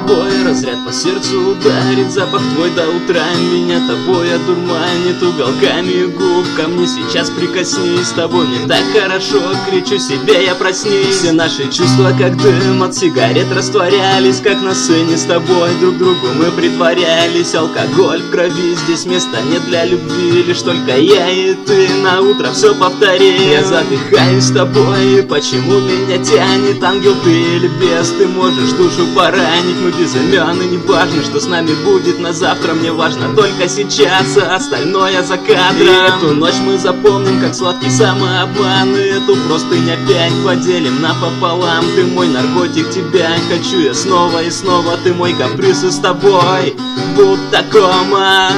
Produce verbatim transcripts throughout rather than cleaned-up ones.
тобой, разряд по сердцу ударит, запах твой до утра меня тобой одурманит, уголками губ ко мне сейчас прикоснись, с тобой мне так хорошо, кричу себе я проснись. Все наши чувства как дым от сигарет растворялись, как на сцене с тобой друг другу мы притворялись. Алкоголь в крови, здесь места нет для любви, лишь только я и ты на утро все повтори. Я задыхаюсь с тобой, почему меня тянет, ангел ты или бес, ты можешь душу поранить. Мы без имен и не важно, что с нами будет на завтра, мне важно только сейчас, а остальное за кадром. И эту ночь мы запомним как сладкий самообман, и эту простынь опять поделим напополам. Ты мой наркотик, тебя хочу я снова и снова, ты мой каприз, и с тобой будто кома.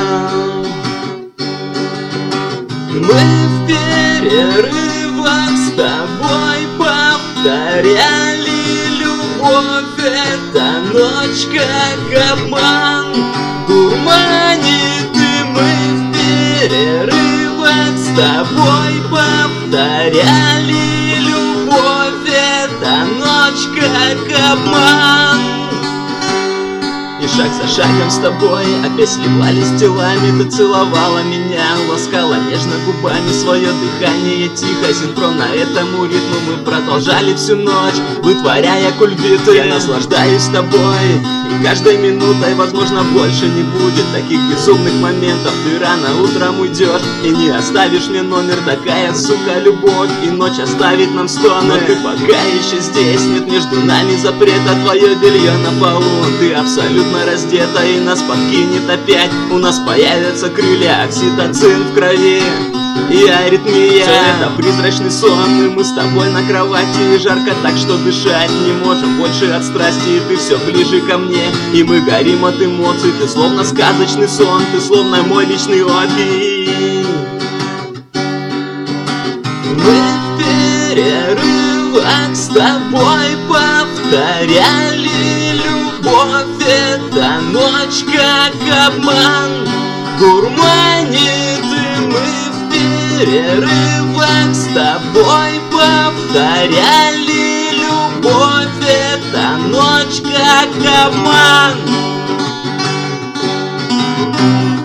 Мы в перерывах с тобой повторяли: любовь — это ночь как обман, дурманит. И мы в перерывах с тобой повторяли: любовь — это ночь как обман. И шаг за шагом с тобой опять сливались телами, ты целовала меня, ласкала нежно губами, свое дыхание тихо, синхронно этому ритму мы продолжали всю ночь, вытворяя кульбиты. Я наслаждаюсь тобой, и каждой минутой, возможно, больше не будет таких безумных моментов. Ты рано утром уйдешь и не оставишь мне номер, такая, сука, любовь, и ночь оставит нам стоны. Но ты пока еще здесь, нет между нами запрета, твое белье на полу, ты абсолютно раздета и нас подкинет опять. У нас появятся крылья, окситоцин в крови и аритмия. Все это призрачный сон, и мы с тобой на кровати, и жарко так, что дышать не можем больше от страсти. И ты все ближе ко мне, и мы горим от эмоций. Ты словно сказочный сон, ты словно мой личный опий. Мы в перерывах с тобой повторяли: любовь — это ночь как обман, дурманит. И мы в перерывах с тобой повторяли: любовь — это ночь как обман.